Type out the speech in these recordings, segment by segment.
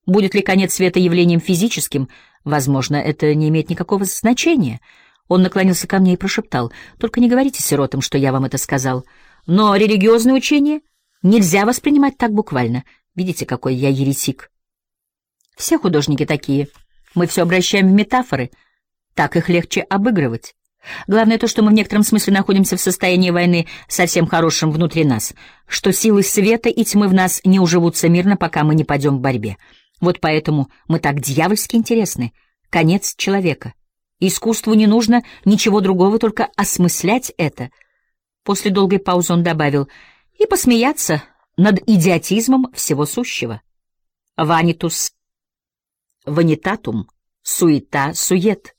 Будет ли конец света явлением физическим? Возможно, это не имеет никакого значения. Он наклонился ко мне и прошептал: «Только не говорите сиротам, что я вам это сказал. Но религиозное учение нельзя воспринимать так буквально. Видите, какой я еретик? Все художники такие. Мы все обращаем в метафоры. Так их легче обыгрывать. Главное то, что мы в некотором смысле находимся в состоянии войны со всем хорошим внутри нас, что силы света и тьмы в нас не уживутся мирно, пока мы не пойдем в борьбе. Вот поэтому мы так дьявольски интересны. Конец человека. Искусству не нужно ничего другого, только осмыслять это». После долгой паузы он добавил: «И посмеяться над идиотизмом всего сущего. Ванитус ванитатум, суета сует».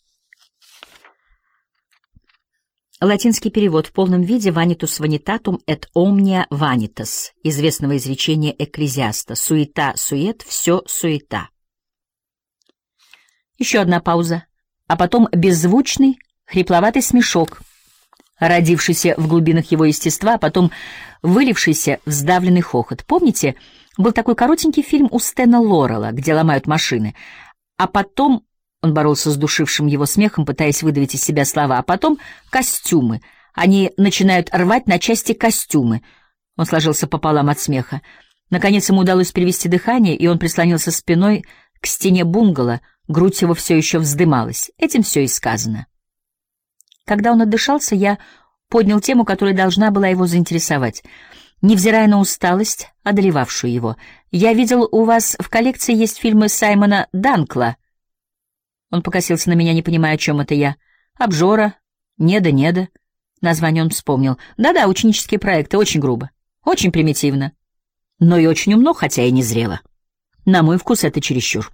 Латинский перевод в полном виде: «Vanitus vanitatum et omnia vanitas», известного изречения Экклезиаста: «Суета сует, все суета». Еще одна пауза, а потом беззвучный, хрипловатый смешок, родившийся в глубинах его естества, а потом вылившийся в сдавленный хохот. Помните, был такой коротенький фильм у Стэна Лорелла, где ломают машины, а потом... Он боролся с душившим его смехом, пытаясь выдавить из себя слова. А потом костюмы. Они начинают рвать на части костюмы. Он сложился пополам от смеха. Наконец ему удалось перевести дыхание, и он прислонился спиной к стене бунгало. Грудь его все еще вздымалась. Этим все и сказано. Когда он отдышался, я поднял тему, которая должна была его заинтересовать. Невзирая на усталость, одолевавшую его, я видел, у вас в коллекции есть фильмы Саймона Данкла. Он покосился на меня, не понимая, о чем это я. «Обжора», «Неда». Название он вспомнил. «Да-да, ученические проекты, очень грубо, очень примитивно, но и очень умно, хотя и не зрело. На мой вкус это чересчур».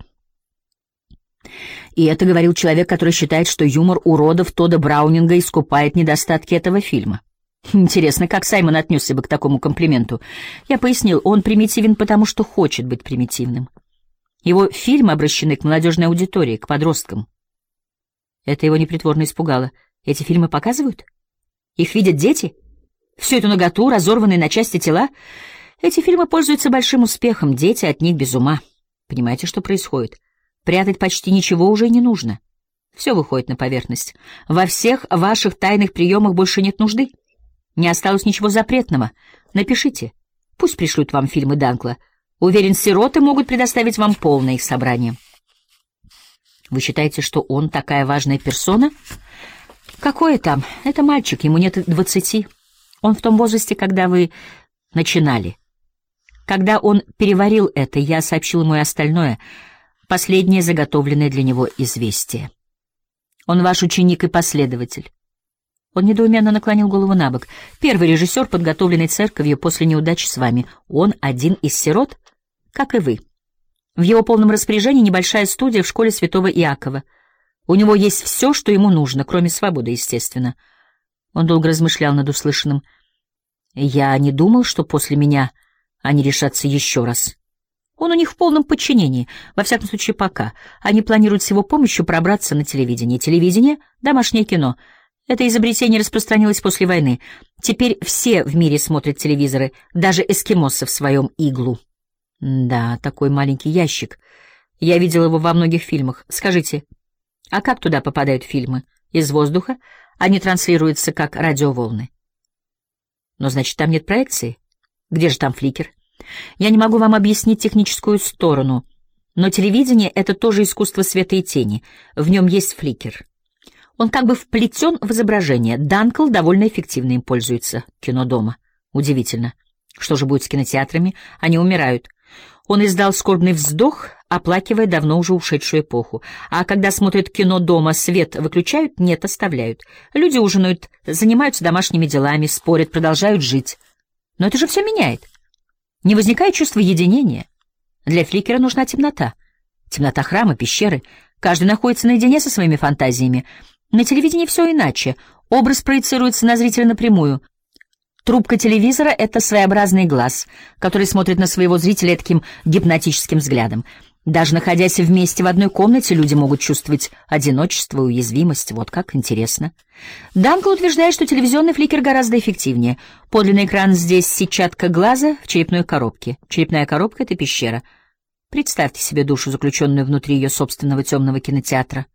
И это говорил человек, который считает, что юмор уродов Тодда Браунинга искупает недостатки этого фильма. Интересно, как Саймон отнесся бы к такому комплименту? Я пояснил, он примитивен, потому что хочет быть примитивным. Его фильмы обращены к молодежной аудитории, к подросткам. Это его непритворно испугало. Эти фильмы показывают? Их видят дети? Всю эту наготу, разорванные на части тела? Эти фильмы пользуются большим успехом, дети от них без ума. Понимаете, что происходит? Прятать почти ничего уже не нужно. Все выходит на поверхность. Во всех ваших тайных приемах больше нет нужды. Не осталось ничего запретного. Напишите. Пусть пришлют вам фильмы Данкла. Уверен, сироты могут предоставить вам полное их собрание. Вы считаете, что он такая важная персона? Какое там? Это мальчик, ему нет 20. Он в том возрасте, когда вы начинали. Когда он переварил это, я сообщил ему и остальное, последнее заготовленное для него известие. Он ваш ученик и последователь. Он недоуменно наклонил голову набок. Первый режиссер, подготовленный церковью после неудачи с вами. Он один из сирот, как и вы. В его полном распоряжении небольшая студия в школе Святого Иакова. У него есть все, что ему нужно, кроме свободы, естественно. Он долго размышлял над услышанным. Я не думал, что после меня они решатся еще раз. Он у них в полном подчинении, во всяком случае пока. Они планируют с его помощью пробраться на телевидение. Телевидение — домашнее кино. Это изобретение распространилось после войны. Теперь все в мире смотрят телевизоры, даже эскимосы в своем иглу. Да, такой маленький ящик. Я видел его во многих фильмах. Скажите, а как туда попадают фильмы? Из воздуха? Они транслируются как радиоволны. Но значит, там нет проекции? Где же там фликер? Я не могу вам объяснить техническую сторону, но телевидение — это тоже искусство света и тени. В нем есть фликер. Он как бы вплетен в изображение. Данкл довольно эффективно им пользуется. Кино дома. Удивительно. Что же будет с кинотеатрами? Они умирают. Он издал скорбный вздох, оплакивая давно уже ушедшую эпоху. А когда смотрят кино дома, свет выключают? Нет, оставляют. Люди ужинают, занимаются домашними делами, спорят, продолжают жить. Но это же все меняет. Не возникает чувства единения. Для фликера нужна темнота. Темнота храма, пещеры. Каждый находится наедине со своими фантазиями. На телевидении все иначе. Образ проецируется на зрителя напрямую. Трубка телевизора — это своеобразный глаз, который смотрит на своего зрителя таким гипнотическим взглядом. Даже находясь вместе в одной комнате, люди могут чувствовать одиночество и уязвимость. Вот как интересно. Данкл утверждает, что телевизионный фликер гораздо эффективнее. Подлинный экран здесь сетчатка глаза в черепной коробке. Черепная коробка — это пещера. Представьте себе душу, заключенную внутри ее собственного темного кинотеатра.